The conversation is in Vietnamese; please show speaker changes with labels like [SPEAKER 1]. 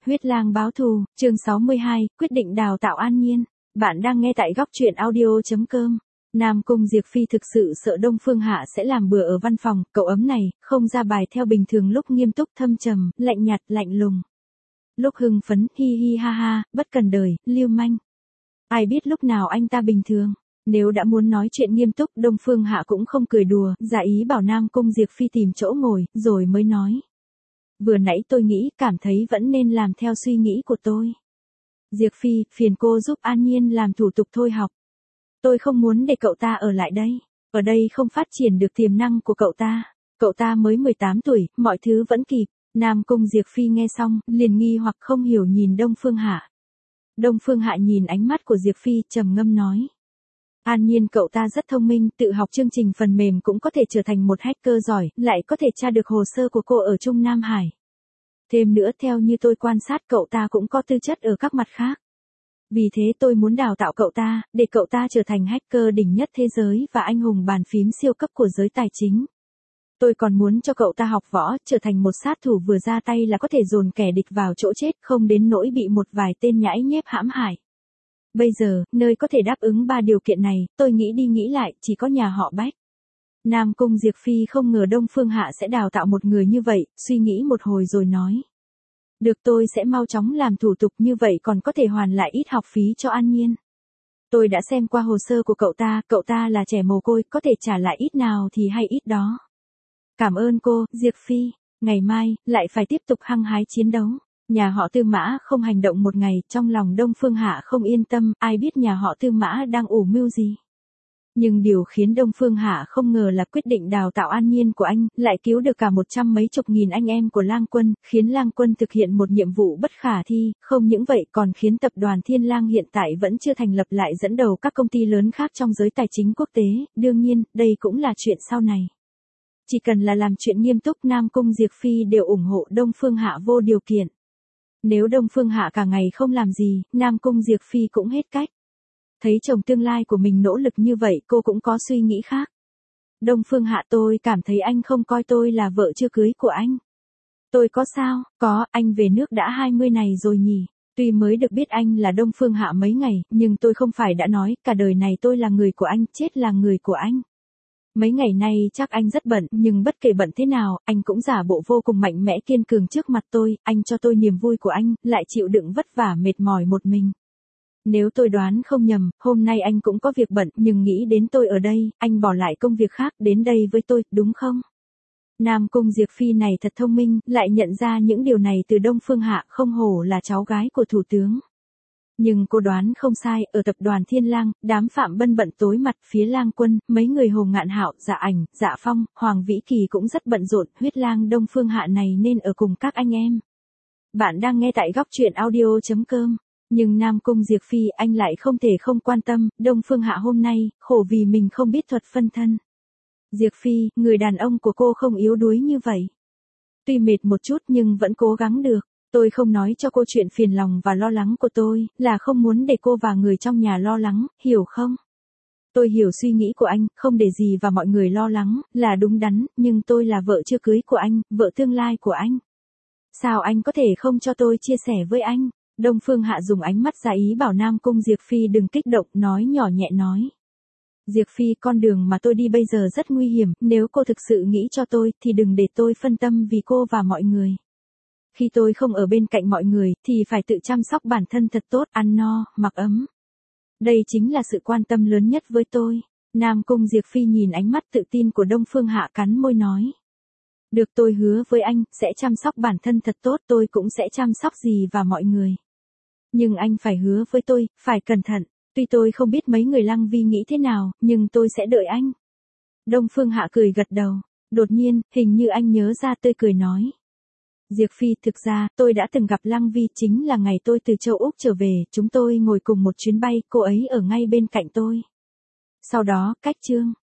[SPEAKER 1] Huyết lang báo thù, chương 62, quyết định đào tạo An Nhiên. Bạn đang nghe tại góc truyện audio.com. Nam Cung Diệp Phi thực sự sợ Đông Phương Hạ sẽ làm bừa ở văn phòng, cậu ấm này, không ra bài theo bình thường, lúc nghiêm túc thâm trầm, lạnh nhạt, lạnh lùng. Lúc hưng phấn, hi hi ha ha, bất cần đời, lưu manh. Ai biết lúc nào anh ta bình thường. Nếu đã muốn nói chuyện nghiêm túc, Đông Phương Hạ cũng không cười đùa, giả ý bảo Nam Cung Diệp Phi tìm chỗ ngồi, rồi mới nói. Vừa nãy tôi nghĩ, cảm thấy vẫn nên làm theo suy nghĩ của tôi. Diệp Phi, phiền cô giúp An Nhiên làm thủ tục thôi học. Tôi không muốn để cậu ta ở lại đây. Ở đây không phát triển được tiềm năng của cậu ta. Cậu ta mới 18 tuổi, mọi thứ vẫn kịp. Nam Cung Diệp Phi nghe xong, liền nghi hoặc không hiểu nhìn Đông Phương Hạ. Đông Phương Hạ nhìn ánh mắt của Diệp Phi, trầm ngâm nói. An Nhiên cậu ta rất thông minh, tự học chương trình phần mềm cũng có thể trở thành một hacker giỏi, lại có thể tra được hồ sơ của cô ở Trung Nam Hải. Thêm nữa, theo như tôi quan sát, cậu ta cũng có tư chất ở các mặt khác. Vì thế tôi muốn đào tạo cậu ta, để cậu ta trở thành hacker đỉnh nhất thế giới và anh hùng bàn phím siêu cấp của giới tài chính. Tôi còn muốn cho cậu ta học võ, trở thành một sát thủ vừa ra tay là có thể dồn kẻ địch vào chỗ chết, không đến nỗi bị một vài tên nhãi nhép hãm hại. Bây giờ, nơi có thể đáp ứng 3 điều kiện này, tôi nghĩ đi nghĩ lại, chỉ có nhà họ Bách. Nam Cung Diệp Phi không ngờ Đông Phương Hạ sẽ đào tạo một người như vậy, suy nghĩ một hồi rồi nói. Được, tôi sẽ mau chóng làm thủ tục, như vậy còn có thể hoàn lại ít học phí cho An Nhiên. Tôi đã xem qua hồ sơ của cậu ta là trẻ mồ côi, có thể trả lại ít nào thì hay ít đó. Cảm ơn cô, Diệp Phi, ngày mai, lại phải tiếp tục hăng hái chiến đấu. Nhà họ Tư Mã không hành động một ngày, trong lòng Đông Phương Hạ không yên tâm, ai biết nhà họ Tư Mã đang ủ mưu gì. Nhưng điều khiến Đông Phương Hạ không ngờ là quyết định đào tạo An Nhiên của anh, lại cứu được cả 100 mấy chục nghìn anh em của Lang Quân, khiến Lang Quân thực hiện một nhiệm vụ bất khả thi, không những vậy còn khiến tập đoàn Thiên Lang hiện tại vẫn chưa thành lập lại dẫn đầu các công ty lớn khác trong giới tài chính quốc tế, đương nhiên, đây cũng là chuyện sau này. Chỉ cần là làm chuyện nghiêm túc, Nam Cung Diệp Phi đều ủng hộ Đông Phương Hạ vô điều kiện. Nếu Đông Phương Hạ cả ngày không làm gì, Nam Cung Diệp Phi cũng hết cách. Thấy chồng tương lai của mình nỗ lực như vậy, cô cũng có suy nghĩ khác. Đông Phương Hạ, tôi cảm thấy anh không coi tôi là vợ chưa cưới của anh. Tôi có sao? Có, anh về nước đã 20 này rồi nhỉ? Tuy mới được biết anh là Đông Phương Hạ mấy ngày, nhưng tôi không phải đã nói, cả đời này tôi là người của anh, chết là người của anh. Mấy ngày nay chắc anh rất bận, nhưng bất kể bận thế nào, anh cũng giả bộ vô cùng mạnh mẽ kiên cường trước mặt tôi, anh cho tôi niềm vui của anh, lại chịu đựng vất vả mệt mỏi một mình. Nếu tôi đoán không nhầm, hôm nay anh cũng có việc bận, nhưng nghĩ đến tôi ở đây, anh bỏ lại công việc khác đến đây với tôi, đúng không? Nam Cung Diệp Phi này thật thông minh, lại nhận ra những điều này từ Đông Phương Hạ, không hổ là cháu gái của thủ tướng. Nhưng cô đoán không sai, ở tập đoàn Thiên Lang, đám Phạm Bân bận tối mặt, phía Lang Quân, mấy người Hồ Ngạn Hạo, Dạ Ảnh, Dạ Phong, Hoàng Vĩ Kỳ cũng rất bận rộn, Huyết lang Đông Phương Hạ này nên ở cùng các anh em. Bạn đang nghe tại góc truyện audio.com. Nhưng Nam Cung Diệp Phi anh lại không thể không quan tâm, Đông Phương Hạ hôm nay, khổ vì mình không biết thuật phân thân. Diệp Phi, người đàn ông của cô không yếu đuối như vậy. Tuy mệt một chút nhưng vẫn cố gắng được. Tôi không nói cho cô chuyện phiền lòng và lo lắng của tôi, là không muốn để cô và người trong nhà lo lắng, hiểu không? Tôi hiểu suy nghĩ của anh, không để gì và mọi người lo lắng, là đúng đắn, nhưng tôi là vợ chưa cưới của anh, vợ tương lai của anh. Sao anh có thể không cho tôi chia sẻ với anh? Đông Phương Hạ dùng ánh mắt ra ý bảo Nam Cung Diệp Phi đừng kích động, nói nhỏ nhẹ nói. Diệp Phi, con đường mà tôi đi bây giờ rất nguy hiểm, nếu cô thực sự nghĩ cho tôi, thì đừng để tôi phân tâm vì cô và mọi người. Khi tôi không ở bên cạnh mọi người, thì phải tự chăm sóc bản thân thật tốt, ăn no, mặc ấm. Đây chính là sự quan tâm lớn nhất với tôi. Nam Cung Diệp Phi nhìn ánh mắt tự tin của Đông Phương Hạ cắn môi nói. Được, tôi hứa với anh, sẽ chăm sóc bản thân thật tốt, tôi cũng sẽ chăm sóc dì và mọi người. Nhưng anh phải hứa với tôi, phải cẩn thận, tuy tôi không biết mấy người Lăng Vi nghĩ thế nào, nhưng tôi sẽ đợi anh. Đông Phương Hạ cười gật đầu, đột nhiên, hình như anh nhớ ra tươi cười nói. Diệp Phi, thực ra, tôi đã từng gặp Lăng Vi, chính là ngày tôi từ châu Úc trở về, chúng tôi ngồi cùng một chuyến bay, cô ấy ở ngay bên cạnh tôi. Sau đó, cách chương.